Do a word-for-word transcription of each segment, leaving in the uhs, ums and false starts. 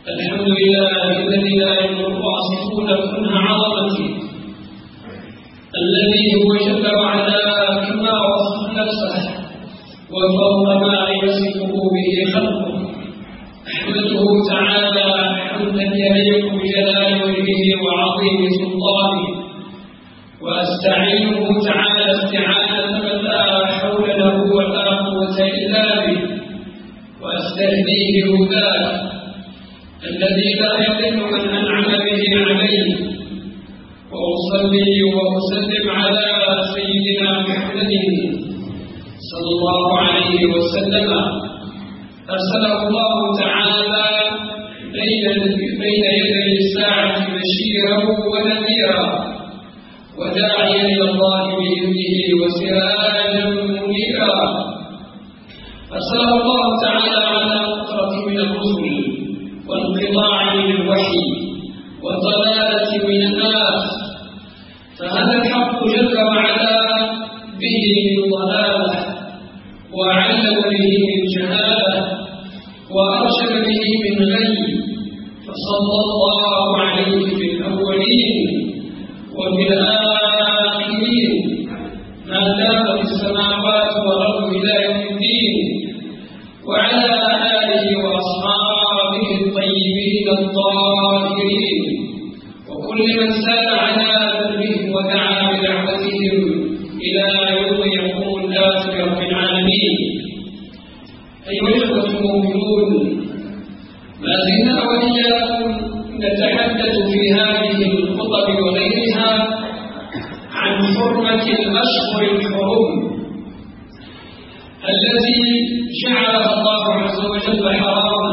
الحمد لله الذي لا يمر عاصفون كنه عظمته، الذي هو جل وعلا كما وصف نفسه وفوق ما يصفه به خلقه. أحمده تعالى حمدا يليق بجلال وجهه وعظيم سلطانه، وأستعينه تعالى استعانة من لا حول له ولا قوة إلا به، وأستهديه هداه الذي لا يضل من أنعم به عليه. وأصلي وأسلم على سيدنا محمد صلى الله عليه وسلم، أرسله الله تعالى بين يدي الساعة بشيرا ونذيرا وداعيا إلى الله بإذنه وسراجا منيرا. أرسله الله تعالى على فترة من الرسل وانقطاع من الوحي وضلالة من الناس، فهذا الحق جل وعلا به من ضلالة، وعلم به من جهالة، وأرشد به من غي، فصلى الله عليه في الأولين وفي الآخرين ما دامت السماوات والأرض إلى يوم الدين، وعلى آله وأصحابه الطيبين الطاهرين، وكل من سار على دربهم ودعا بدعوتهم إلى يوم يقوم الناس برب العالمين. أيها الإخوة المؤمنون، ما زلنا وإياكم نتحدث في هذه الخطب وغيرها عن حرمة الأشهر الحرم التي جعلها الله عز وجل حراما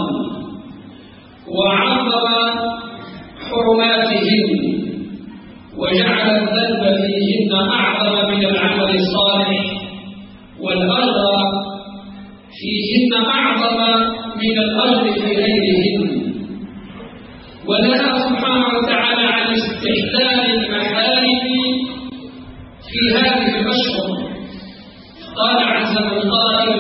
وعظم حرماتهن، وجعل الذنب فيهن أعظم من العمل الصالح، والأجر فيهن أعظم من الأجر في غيرهن. ونهى سبحانه وتعالى عن استحلال المحارم في هذه الأشهر. قال عز من قائل: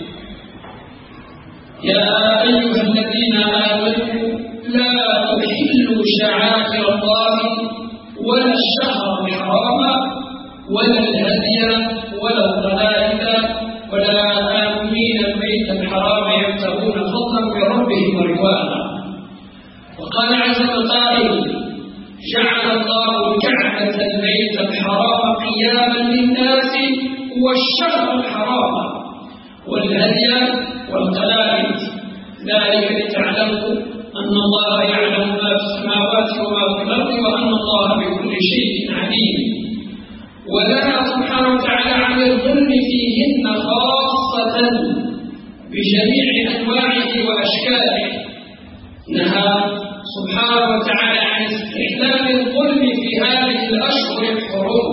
يا أيها الذين آمنوا لا تحلوا شعائر الله ولا الشهر الحرام ولا الهدي ولا القلائد ولا آمين البيت الحرام يبتغون فضلا من ربهم ورضوانا. وقال عز من قائل: جعل الله الكعبة البيت الحرام قياما للناس والشهر الحرام والهدي والقلائد، ذلك لتعلموا أن الله يعلم ما في السماوات وما في الأرض وأن الله بكل شيء عليم. ونهى سبحانه وتعالى عن الظلم فيهن خاصة بجميع أنواعه وأشكاله. نهى سبحانه وتعالى عن استحلال الظلم في هذه الأشهر الحرم،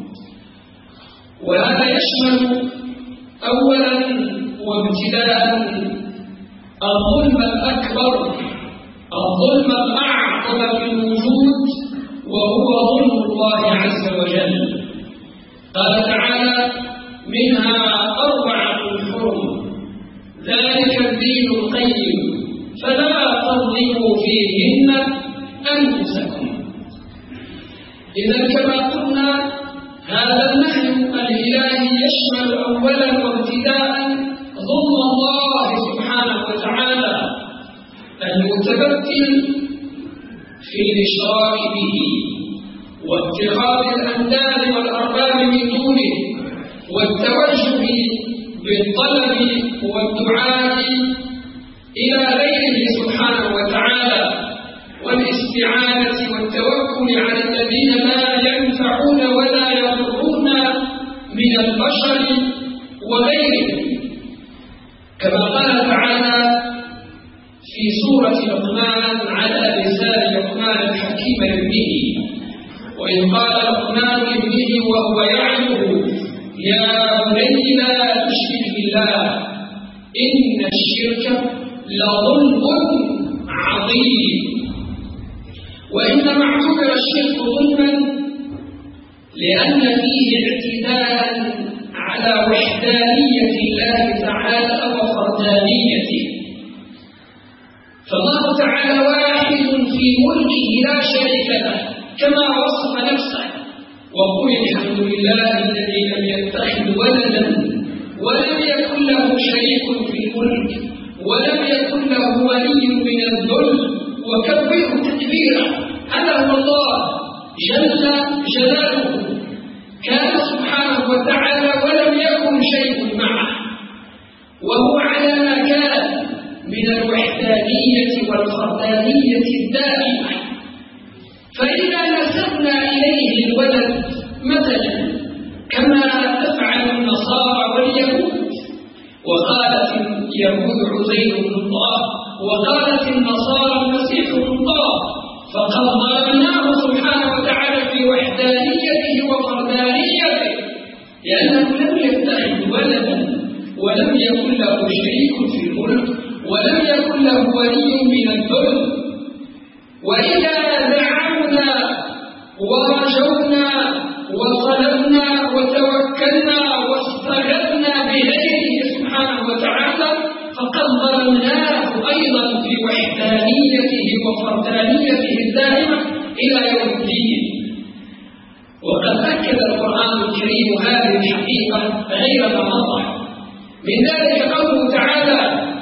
وهذا يشمل أولا وابتداء الظلم الأكبر، الظلم الأعظم في الوجود، وهو ظلم الله عز وجل. قال تعالى: منها أربعة حرم ذلك الدين القيم فلا تظلموا فيهن أنفسكم. إذا كما قلنا هذا النهي الإلهي يشمل أولا وابتداء ظلم الله سبحانه وتعالى المتمثل في الإشراك به واتخاذ الأنداد والأرباب من دونه والتوجه بالطلب والدعاء إلى غيره سبحانه وتعالى والاستعانة والتوكل على الذين لا ينفعون ولا يضرون من البشر وغيرهم، كما قال تعالى في سورة لقمان على لسان لقمان الحكيم لابنه: وإذ قال لقمان لابنه وهو يعظه يا بني لا تشرك بالله إن الشرك لظلم عظيم. وإنما اعتبر الشرك ظلما لأن فيه اعتداء على وحدانية الله تعالى وفردانيته، فظهر تعالى واحد في ملكه لا شريك له كما وصف نفسه، وقل الحمد لله الذي لم يتخذ ولدا ولم يكن له شريك في الملك ولم يكن له ولي من الذل وكبره تكبيرا. هذا هو الله جل جلاله، كان سبحانه وتعالى ولم يكن شيء معه، وهو على ما كان من الوحدانية والفردانية الدائمة. فإذا نسبنا إليه الولد مثلا كما تفعل النصارى واليهود، وقالت اليهود عزير بن الله وقالت النصارى المسيح بن الله، فقد ضربناه سبحانه وتعالى في وحدانيته وفردانيته، لأنه لم يتخذ ولدا ولم يكن له شريك في الملك ولم يكن له ولي من الذل. وإذا دعونا ورجونا وطلبنا وتوكلنا واستغثنا بغيره سبحانه وتعالى فقد ظلمناه أيضا في وحدانيته وفردانيته الدائمة إلى يوم الدين. وقد أكد القرآن الكريم هذه الحقيقة غير ما مضى. من ذلك قوله تعالى: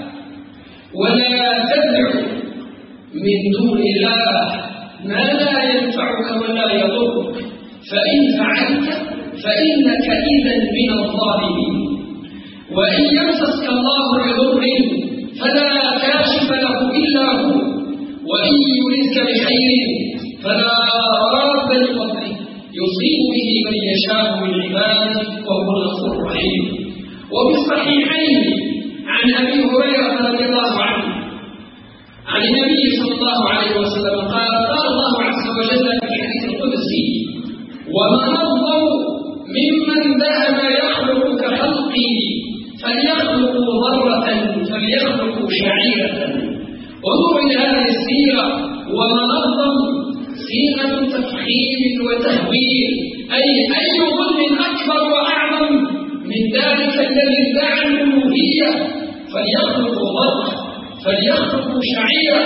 ولا تدع من دون الله ما لا ينفعك ولا يضرك فإن فعلت فإنك إذا من الظالمين. وإن يمسسك الله بضر فلا كاشف له إلا هو، وإن يردك بخير فلا راد لفضله يصيب به من يشاء من عباده وهو الغفور الرحيم. وفي الصحيحين عن أبي هريرة رضي الله عنه عن النبي صلى الله عليه وسلم قال: قال الله عز وجل في الحديث القدسي: ومن أظلم ممن ذهب يخلق كخلقي فليخلقوا ذرة فليخلقوا شعيرة. انظر إلى هذه السيرة، ومن أظلم صيغة تفخيم وتهويل، أي أي ظلم أكبر وأعظم من ذلك الذي ادعى الألوهية، فليخلقوا ذرة فليخلقوا شعيرة.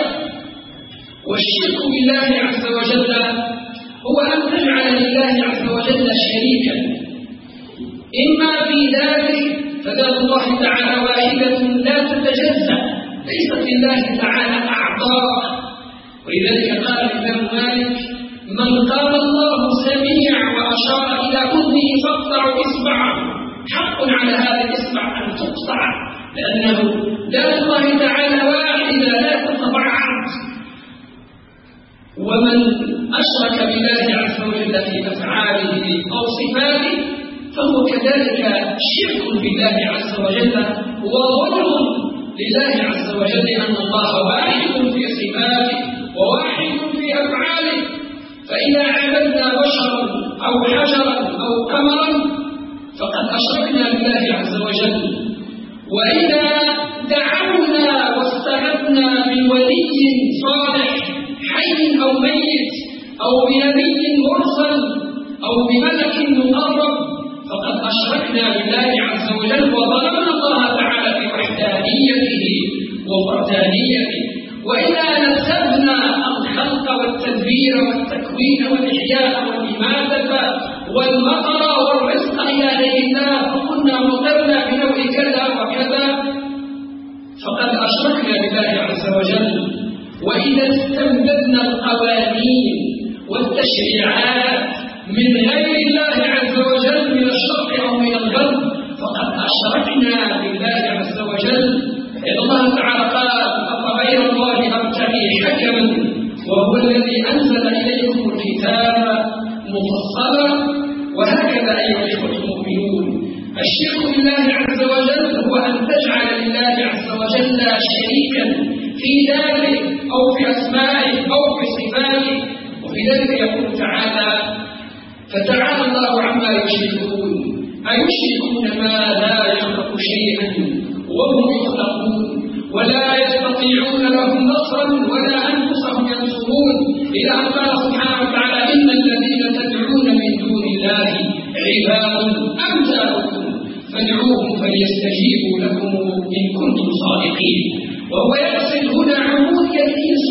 والشرك بالله عز وجل هو أن تجعل لله عز وجل شريكا، إما في ذلك فذات الله تعالى واحدة لا تتجزأ، ليست لله تعالى أعضاء. ولذلك قال الإمام مالك: من قال الله سميع وأشار إلى أذنه فاقطعوا إصبعه، حق على هذا الإصبع أن تقطع، لأنه ذات الله تعالى واحدة لا تتبعض. ومن أشرك بالله عز وجل في أفعاله أو صفاته فهو كذلك شرك بالله عز وجل وظلم لله عز وجل، أن الله واحد في صفاته وواحد في أفعاله. فإذا عبدنا بشرا أو حجرا أو قمرا فقد أشركنا بالله عز وجل. وإذا دعونا واستغثنا بولي صالح حي أو ميت أو بنبي مرسل أو بملك مقرب فقد أشركنا بالله عز وجل وظلمنا الله تعالى في وحدانيته وفردانيته. وإذا نسبنا الخلق والتدبير والتكوين والإحياء والإماتة والمطر والرزق إلى غير الله فقلنا مطرنا بنوع كذا وكذا فقد أشركنا بالله عز وجل. وإذا استمددنا القوانين والتشريعات من غير الله عز وجل من الشرق أو من الغرب فقد أشركنا بالله عز وجل. إن الله تعالى قال: أفغير الله أبتغي حكما وهو الذي أنزل إليكم الكتاب مفصلا. وهكذا أيها الإخوة المؤمنون، الشرك بالله عز وجل هو أن تجعل لله عز وجل شريكا في ذاته أو في أسمائه أو في صفاته. وفي ذلك يقول تعالى: فتعالى الله عما يشركون أيشركون ما لا يخلق شيئا وهم يخلقون ولا يستطيعون لهم نصرا ولا أنفسهم ينصرون، إلى أن قال سبحانه وتعالى: إن الذين تدعون من دون الله عباد أمثالكم فادعوهم فليستجيبوا لكم إن كنتم صادقين. وهو يقصد هنا عبودية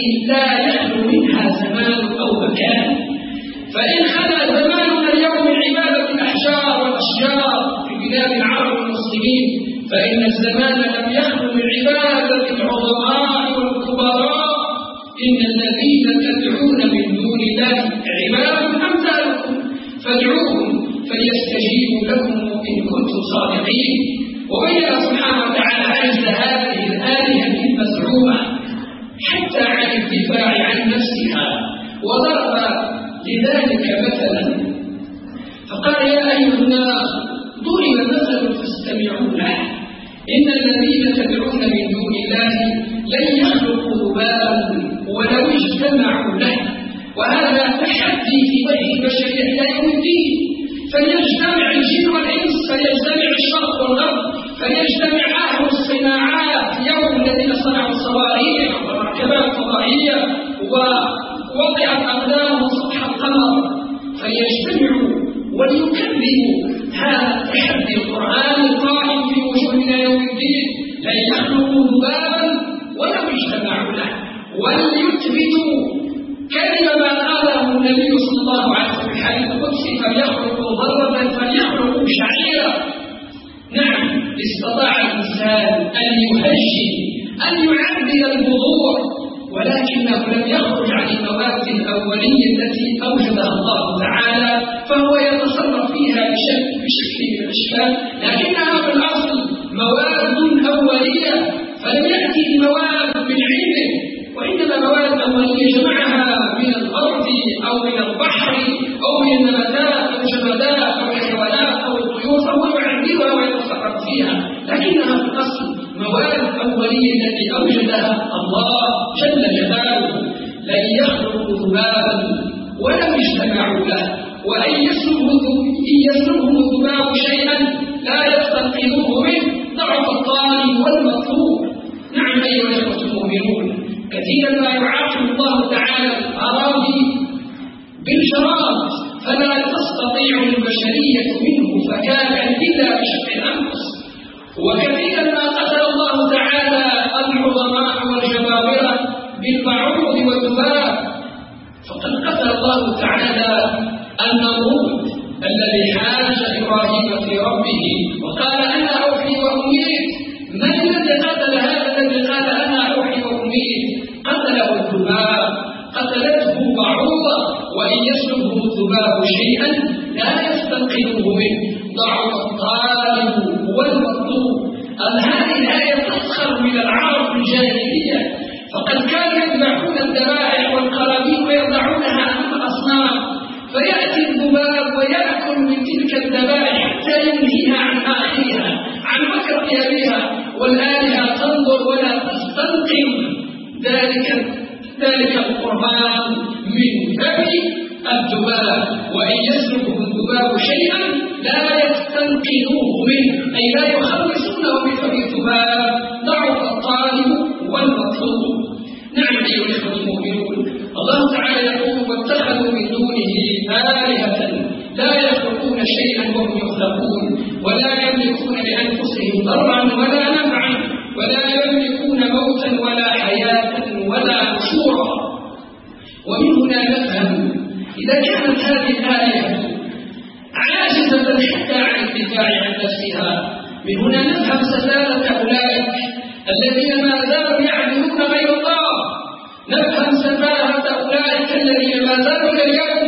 لا يخلو منها زمان أو مكان. فإن خلا زماننا اليوم من عبادة الأحجار والأشجار في بلاد العرب والمسلمين، فإن الزمان لم يخلو من عبادة العظماء والكبراء. إن الذين تدعون من دون الله عباد أمثالكم فادعوهم فليستجيبوا لكم إن كنتم صادقين. وبين سبحانه وتعالى عجز هذه الآلهة المزعومة حتى عن الدفاع عن نفسها، وضرب لذلك مثلا فقال يا أيها الناس ضرب مثل فاستمعوا له إن الذين تدعون من دون الله لن يخلقوا ذبابا ولو اجتمعوا له. وهذا تحدي في وجه البشرية إلى يوم الدين. فليجتمع الجن والإنس، فليجتمع الشرق والغرب، فليجتمع أهل الصناعات اليوم الذين صنعوا الصواريخ والمركبات الفضائية ووضعت أقدامهم سطح القمر، فليجتمعوا وليكذبوا هذا التحدي القرآني القائم في وجوهنا يوم الدين. لن يخلقوا ذبابا ولو اجتمعوا له، وليثبتوا كلمة ما قاله النبي صلى الله عليه وسلم في الحديث القدسي فليخلقوا ضربا فليخلقوا شعيرا. نعم، استطاع الإنسان أن يهجن أن يعدل البذور، ولكنه لم يخرج عن المواد الأولية التي أوجدها الله تعالى، فهو يتصرف فيها بشكل بشكل من الأشكال، لكنها في الأصل مواد أولية. فلم يأتي المواد من علمه، وإنما مواد أولية جمعها من الأرض أو من البحر أو من النباتات أو الجمادات أو الحيوانات أو الطيور، فهو يعدلها ويتصرف فيها، لكنها في الأصل مواد أولية التي أوجدها الله جل جلاله. لن يخلقوا ذبابا ولم يجتمعوا له، وإن يسلبهم الذباب شيئا لا يستنقذوه منه، ضعف الطالب والمطلوب. نعم أيها الإخوة المؤمنون، كثيرا ما يعاقب الله تعالى الأراضي بالجراد فلا تستطيع البشرية منه فكاكا إلا بشق الأنفس. وكثيرا ما قتل الله تعالى العظماء والجبابرة بالبعوض والذباب، فقد قتل الله تعالى النمرود الذي حاج إبراهيم في ربه وقال أنا أوحي وأميت. من الذي قتل هذا الذي قال أنا أوحي وأميت؟ قتله الذباب، قتلته بعوضة. وإن يسلبه الذباب شيئا لا يستنقذه منه، ضعف الطالب والمطلوب. هذه الآية تسخر من العرب الجاهلية، فقد كانوا يذبحون الذبائح والقرابين ويضعونها أمام الأصنام، فيأتي الذباب ويأكل من تلك الذبائح حتى ينهيها عن آخرها عن مكرها بها، والآلهة تنظر ولا تستنقذ ذلك ذلك القرآن من ذبح الذباب. وإن يسلبه الذباب شيئا لا يستنقذوه منه، أي لا يخلصونه بفم الذباب، ضعف الطالب والمطلوب. نعم أيها الإخوة المؤمنون، الله تعالى يقول واتخذوا من دونه آلهة لا يخلقون شيئا وهم يخلقون ولا يملكون لأنفسهم ضرا ولا نفعا ولا يملكون موتا ولا حياة ولا نشورا. ومن هنا نفهم إذا كانت هذه الآلهة عاجزة حتى عن الدفاع عن نفسها، من هنا نفهم سفالة أولئك الذين ما زالوا يعبدون غير الله. نفهم سفالة أولئك الذين ما زالوا اليوم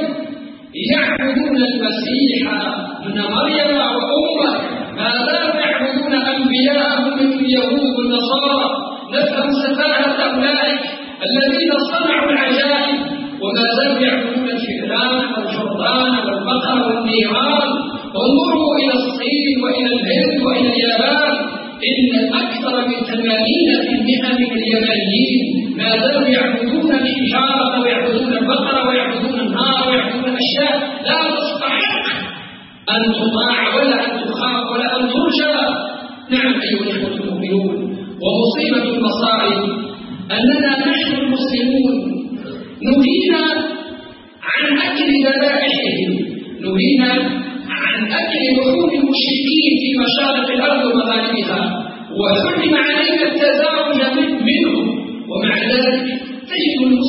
يعبدون المسيح ابن مريم وأمه، ما زالوا يعبدون أنبياءهم من اليهود والنصارى. نفهم سفالة أولئك الذين صنعوا العجائب وما زالوا يعبدون الفئران والجرذان والبقر والنيران. انظروا إلى الصين وإلى الهند وإلى اليابان، إن أكثر من ثمانين بالمئة من اليابانيين ما زالوا يعبدون الحجارة ويعبدون البقر ويعبدون النار ويعبدون أشياء لا تستحق أن تطاع ولا أن تخاف ولا أن ترجى. نعم أيها الإخوة المؤمنون، ومصيبة المصائب أننا نحن المسلمون نهينا عن أكل ذبائحهم، نهينا عن أكل لحوم المشركين في مشارق الأرض ومغاربها، وحرم علينا التزاوج منهم. ومع ذلك تجد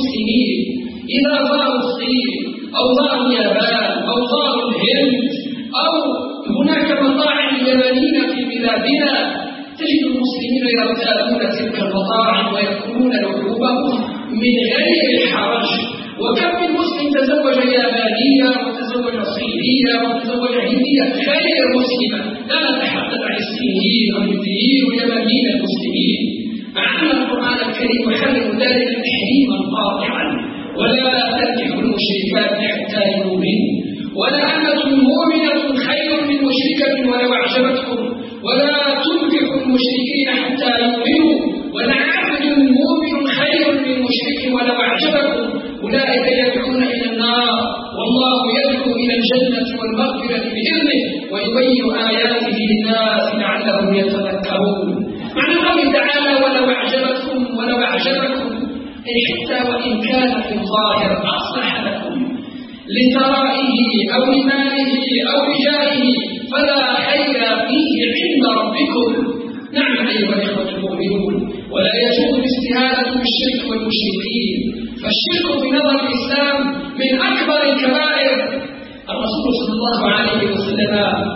إذا زاروا الصين أو زاروا اليابان أو زاروا الهند أو هناك مطاعم يابانية في بلادنا تجد المسلمين يرتادون تلك المطاعم ويأكلون لحومهم من غير حرج. وكم من مسلم تزوج يابانية وتزوج صينية وتزوج هندية غير مسلمة، لا نتحدث عن الصينيين والهنديين واليابانيين المسلمين، مع أن القرآن الكريم يحرم ذلك تحريما قاطعا. ولا تنكحوا المشركات حتى يؤمنوا، ولا أمة مؤمنة خير من مشركة ولو أعجبتكم، ولا تنكحوا المشركين حتى يؤمنوا، ولعبد مؤمن خير من مشرك ولو أعجبكم، أولئك يدعون إلى النار والله يدعو إلى الجنة والمغفرة بإذنه ويبين آياته للناس لعلهم يتذكرون. معنى قوله تعالى ولو أعجبتكم ولو أعجبكم أي حتى وإن كان في الظاهر أصلح لكم لثرائه أو لماله أو رجاله فلا خير فيه عند ربكم. نعم أيها الإخوة المؤمنون، ولا يجوز الاستهانة بالشرك والمشركين، فالشرك في نظر الإسلام من أكبر الكبائر. الرسول صلى الله عليه وسلم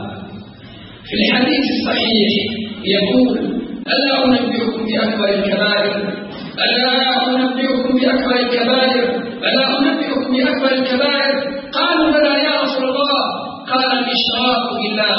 في الحديث الصحيح يقول ألا أنبئكم بأكبر الكبائر ألا أنبئكم بأكبر الكبائر ألا أنبئكم بأكبر الكبائر قالوا بلى يا رسول الله قال الإشراك بالله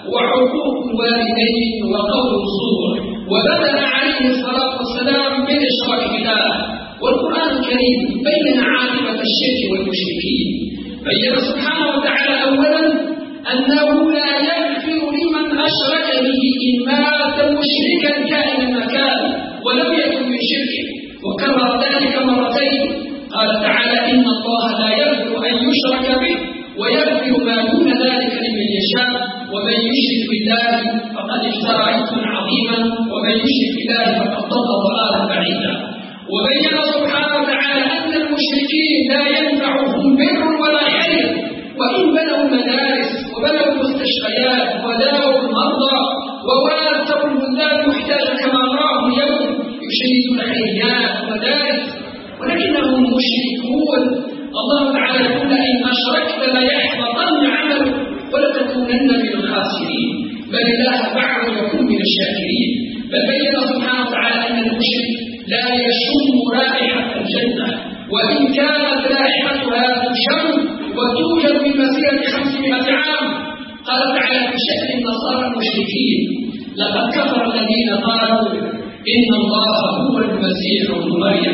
وعقوق الوالدين وقول الزور، وبدأ عليه الصلاة والسلام بالإشراك بالله. والقرآن الكريم بين عاقبة الشرك والمشركين، بين سبحانه وتعالى أولا أنه لا يغفر لمن أشرك به إن مات مشركا كائنا ما كان ولم يكن من شركه، وكرر ذلك مرتين. قال تعالى إن الله لا يغفر أن يشرك به ويغفر ما دون ذلك لمن يشاء ومن يشرك بالله فقد افترى إثما عظيما ومن يشرك بالله فقد ضل ضلالا بعيدا. وبين سبحانه وتعالى أن المشركين لا ينفعهم بر ولا خير، وإن بنوا مدارس وبنوا مستشفيات وداووا المرضى وواسوا البلدان محتاجة كما رأوا اليوم يشيدون خيرات ومدارس ولكنهم مشركون. الله تعالى يقول إن أشركت ليحبطن عملك ولتكونن من الخاسرين، بل الله فعل وكن من الشاكرين. بل بين سبحانه وتعالى أن المشرك لا يشم رائحة الجنة وإن كانت رائحتها تشم وتوجد من مسيرة خمسمائة عام. قال تعالى في شأن النصارى المشركين لقد كفر الذين قالوا إن الله هو المسيح ابن مريم،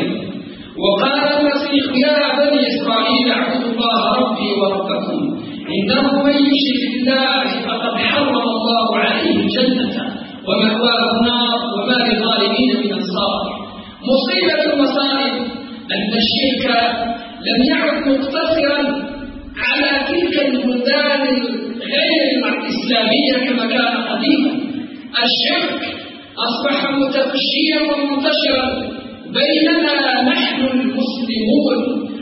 وقال المسيح يا بني إسرائيل اعبدوا الله ربي وربكم إنه من يشرك بالله فقد حرم الله عليه الجنة ومأواه النار وما للظالمين من أنصار. مصيبة المصائب أن الشرك لم يعد مقتصرا على تلك البلدان غير الإسلامية كما كان قديما. الشرك أصبح متفشيا ومنتشرا بيننا نحن المسلمون.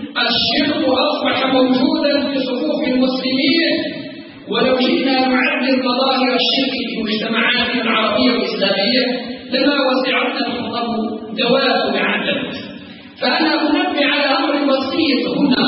الشرك أصبح موجودا في صفوف المسلمين، ولو جئنا نعدل مظاهر الشرك في مجتمعاتنا العربية والإسلامية لما وسعتنا الخطب دواب عدد. فأنا أنبه على أمر بسيط هنا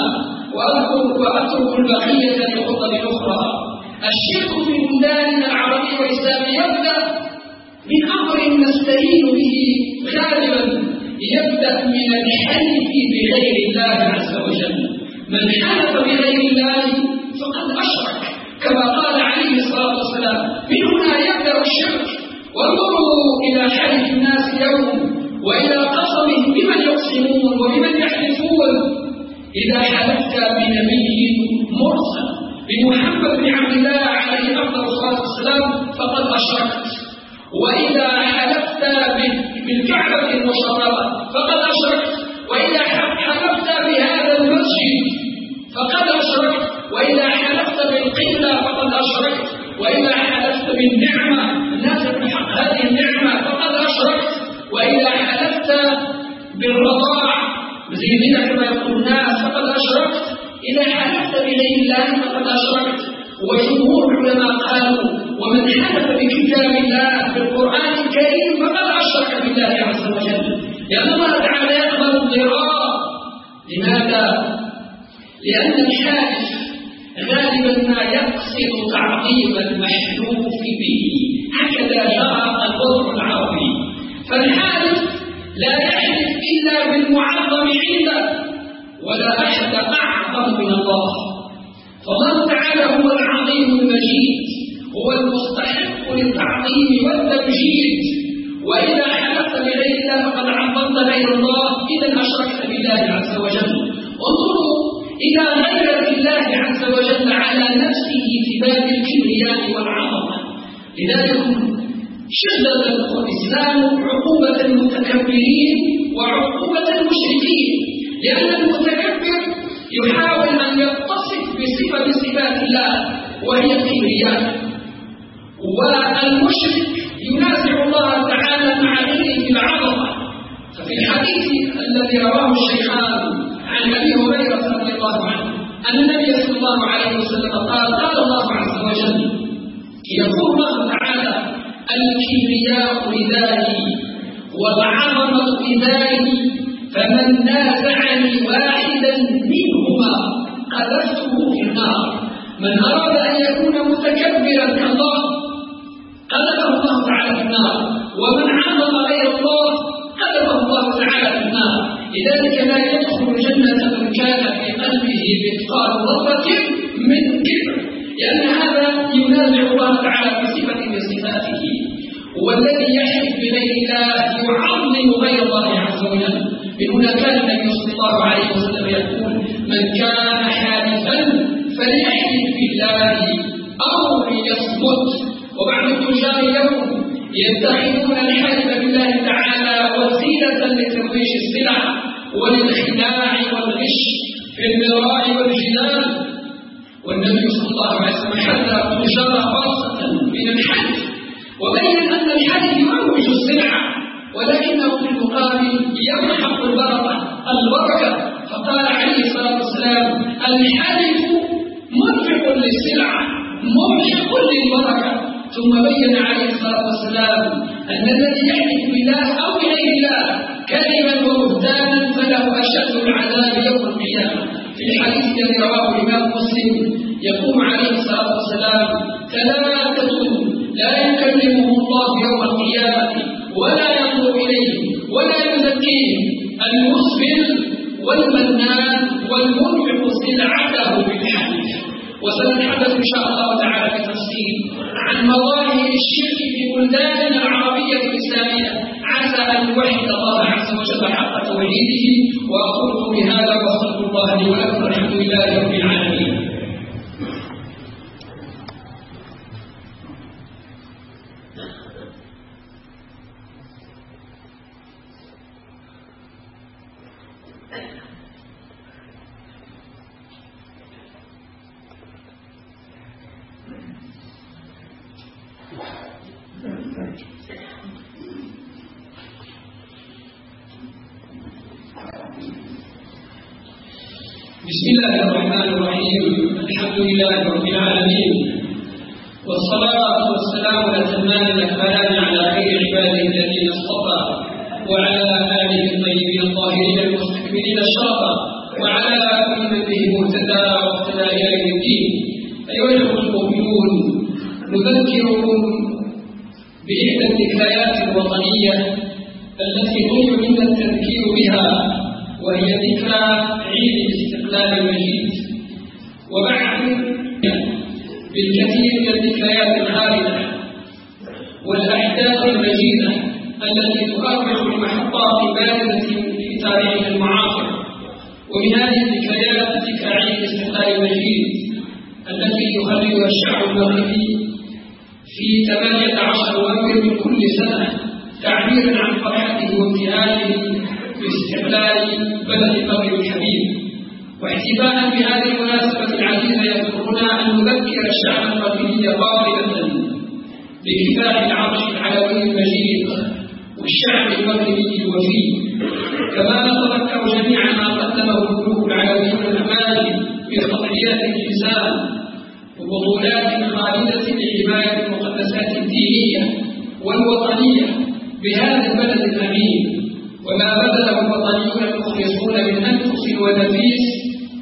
وأترك البقية لخطب أخرى. الشرك في بلداننا العربية والإسلامية يبدأ من أمر نستهين به غالبا، يبدأ من الحلف بغير الله عز وجل. من حلف بغير الله فقد أشرك كما قال عليه الصلاة والسلام. من هنا يبدأ الشرك. وانظروا إلى حلف الناس اليوم وإلى قسمهم بمن يقسمون وبمن يحلفون. إذا حلفت بنبي مرسل بمحمد بن عبد الله عليه أفضل الصلاة والسلام فقد أشركت، وإذا حلفت بالكعبة المشرفة فقد أشركت، وإذا حلفت بهذا المسجد فقد أشركت، وإذا حلفت بالقبلة فقد أشركت، وإذا حلفت بالنعمة الناس بحق هذه النعمة فقد أشركت، وإذا حلفت بالرضاع بزيننا كما يقول الناس فقد أشركت. إذا حلفت بغير الله فقد أشركت. وجمهور العلماء قالوا ومن حلف بكتاب الله بالقرآن الكريم فقد أشرك بالله عز وجل، لأن الله تعالى يقبل الضرار. لماذا؟ لأن الحالف غالبا ما يقصد تعظيم المحلوف به، هكذا جرى الوضع العربي. فالحالف لا يحلف إلا بالمعظم عنده، ولا أحد أعظم من الله. فالله تعالى هو العظيم المجيد، هو المستحق للتعظيم والتمجيد. وإذا حلفت بغير الله فقد عظمت غير الله، إذا أشركت بالله عز وجل. انظروا إلى غيرة الله عز وجل على نفسه في باب الكبرياء والعظمة. لذلك شدد الإسلام عقوبة المتكبرين وعقوبة المشركين، لأن المتكبر يحاول أن يتصف بصفة صفات الله وهي الكبرياء، والمشرك ينازع الله تعالى مع غيره في العظمة. ففي الحديث الذي رواه الشيخان عن أبي هريرة رضي الله عنه أن النبي صلى الله عليه وسلم قال: قال الله عز وجل: يقول الله تعالى: الكبرياء ردائي والعظمة ردائي، فمن نازعني واحدا منهما قذفته في النار. من أراد أن يكون متكبرا كالله قذفه الله تعالى في النار، ومن عظم غير الله قذفه الله تعالى في النار. لذلك لا يدخل الجنة من كان في قلبه مثقال ذرة من كبر، لأن هذا ينازع الله تعالى بصفة من صفاته. والذي يحلف بغير الله يعظم غير الله عز وجل. من هنا كان النبي صلى الله عليه وسلم يقول: من كان حالفا فليحلف بالله أو ليصمت. وبعض التجار اليوم يتخذون الحلف بالله تعالى وسيلة لترويج السلع وللخداع والغش في المراء والجدال. والنبي صلى الله عليه وسلم حذر التجار خاصة من الحلف، وبين أن الحلف يروج السلعة ولكنه في المقابل يمحق البركة البركة فقال عليه الصلاة والسلام: الحلف منفق للسلعة ممحق للبركة. ثم بين عليه الصلاة والسلام أن الذي يحلف بالله أو بغير الله كذبا وبهتانا فله أشد العذاب يوم القيامة. في الحديث الذي رواه الإمام مسلم يقول عليه الصلاة والسلام: ثلاثة لا يكلمهم الله يوم القيامة ولا ينظر إليهم ولا يزكيهم: المسبل والمنان والمنفق سلعته بالحلف. وسنتحدث إن شاء الله تعالى بتفصيل عن مظاهر الشرك في بلداننا العربية الإسلامية، عسى أن نوحد الله عز وجل حق توحيده. وأقول بهذا وأستغفر الله لي ولكم، والحمد لله رب العالمين. بسم الله الرحمن الرحيم. الحمد لله رب العالمين، والصلاة والسلام الأتمان الأكملان على خير عباده الذين اصطفى، وعلى آله الطيبين الطاهرين المستكملين الشرفا، وعلى كل من به مهتدى واهتدى إلى يوم الدين. أيها الأخوة المؤمنون، نذكركم بإحدى الذكريات الوطنية التي طلب منا التذكير بها، وهي ذكرى عيد الاستقلال المجيد. وبعد بالكثير من الذكريات الخالدة والأحداث المجيدة التي تؤرخ لمحطات بارزة في تاريخ المعاصر. ومن هذه الذكريات ذكرى عيد الاستقلال المجيد التي يخلدها الشعب المغربي في ثمانية عشر نوفمبر من كل سنة، تعبيرا عن فرحته وامتنانه باستقلال بلد المغرب الحبيب. واحتفاء بهذه المناسبة العزيزة يذكرنا أن نذكر الشعب المغربي قاطبة بكفاح العرش العلوي المجيد والشعب المغربي الوفي، كما نتذكر جميعا ما قدمه الملوك العلويون الأماني من خطريات الإنسان وبطولات خالدة لحماية المقدسات الدينية والوطنية بهذا البلد الأمين، وما بذله الوطنيون المخلصون من أنفس ونفيس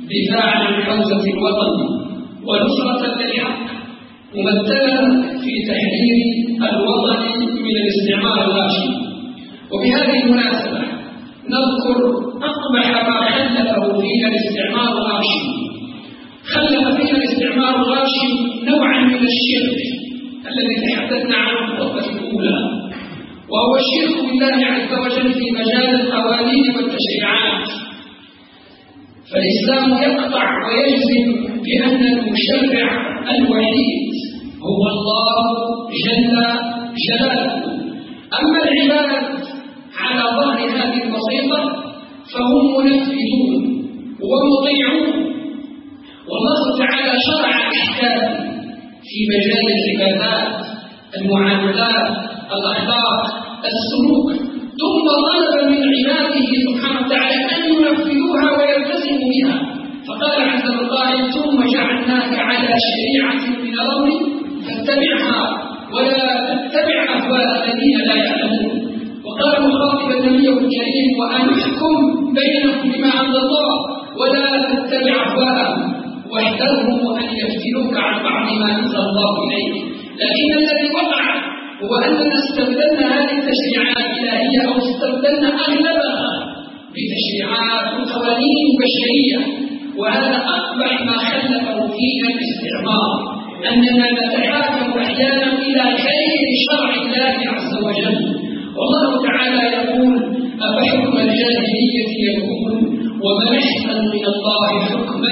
دفاعا عن حوزة الوطن ونصرة للحق، ممثلا في تحرير الوطن من الاستعمار الغاشم. وبهذه المناسبة نذكر أقبح ما خلفه فينا الاستعمار الغاشم. خلف فينا الاستعمار الغاشم نوعا من الشرك الذي تحدثنا عنه في الخطبة الأولى، وهو الشرك بالله عز وجل في مجال القوانين والتشريعات. فالإسلام يقطع ويجزم بأن المشرع الوحيد هو الله جل جلاله. أما العباد على ظهر هذه البسيطة فهم منفذون ومطيعون، والله تعالى شرع أحكام في مجال العبادات، المعاملات، الأخلاق، السلوك، ثم طلب من عباده سبحانه وتعالى أن ينفذوها ويلتزموا بها. فقال عز وجل: ثم جعلناك على شريعة من الأمر فاتبعها ولا تتبع أهواء الذين لا يعلمون. وقال مخاطبا النبي الكريم: وأن احكم بينهم بما أنزل الله ولا تتبع أهواءهم واحذرهم أن يفتنوك عن بعض ما أنزل الله إليك. لكن الذي وقع هو أننا استبدلنا هذه التشريعات الإلهية أو استبدلنا أغلبها بتشريعات وقوانين بشرية، وهذا أقبح ما خلفه فينا الاستعمار، أننا نتحاكم أحيانا إلى غير شرع الله عز وجل. والله تعالى يقول: أفحكم الجاهلية يبغون ومن أحسن من الله حكما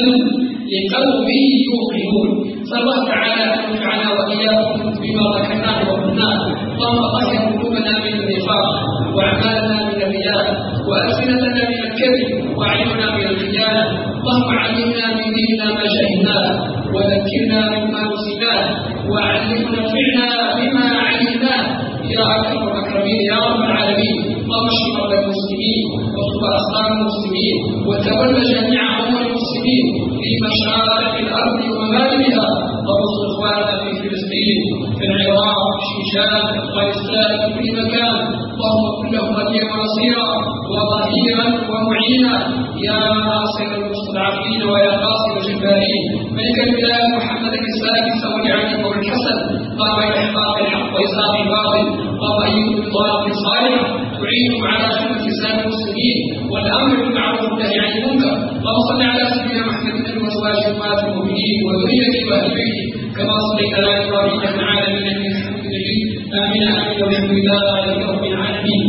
لقوم يوقنون. فالله تعالى أن ينفعنا وإياكم بما ذكرناه وقلناه. اللهم طهر قلوبنا من النفاق وأعمالنا من الرياء وألسنتنا من الكذب وأعيننا من الخيانة. اللهم علمنا من ديننا ما جهلناه وذكرنا مما نسيناه وعلمنا فعلنا بما علمناه يا أكرم الأكرمين يا رب العالمين. اللهم اشف مرضى المسلمين واشف أسقام المسلمين وتول جميع أمور المسلمين في مشارق الأرض ومغاربها، وانصر إخواننا في فلسطين، في العراق، في الشام، في أفغانستان، في كل مكان. اللهم كن لهم وليا ونصيرا وظهيرا ومعينا يا ناصر المستضعفين ويا قاصر الجبارين. ملك البلاد محمد السادس ولعلي والحسن قام بإحقاق الحق وإصلاح الباطل، قام أيده بطاعة صالحة تعينهم على خدمة لسان المسلمين والأمر بالمعروف والنهي عن المنكر. اللهم صل على سيدنا محمد وأزواجه أمهات المؤمنين وذريته وأهل بيته كما صليت على إبراهيم في العالمين إنك حميد مجيد. آمين آمين والحمد لله رب العالمين.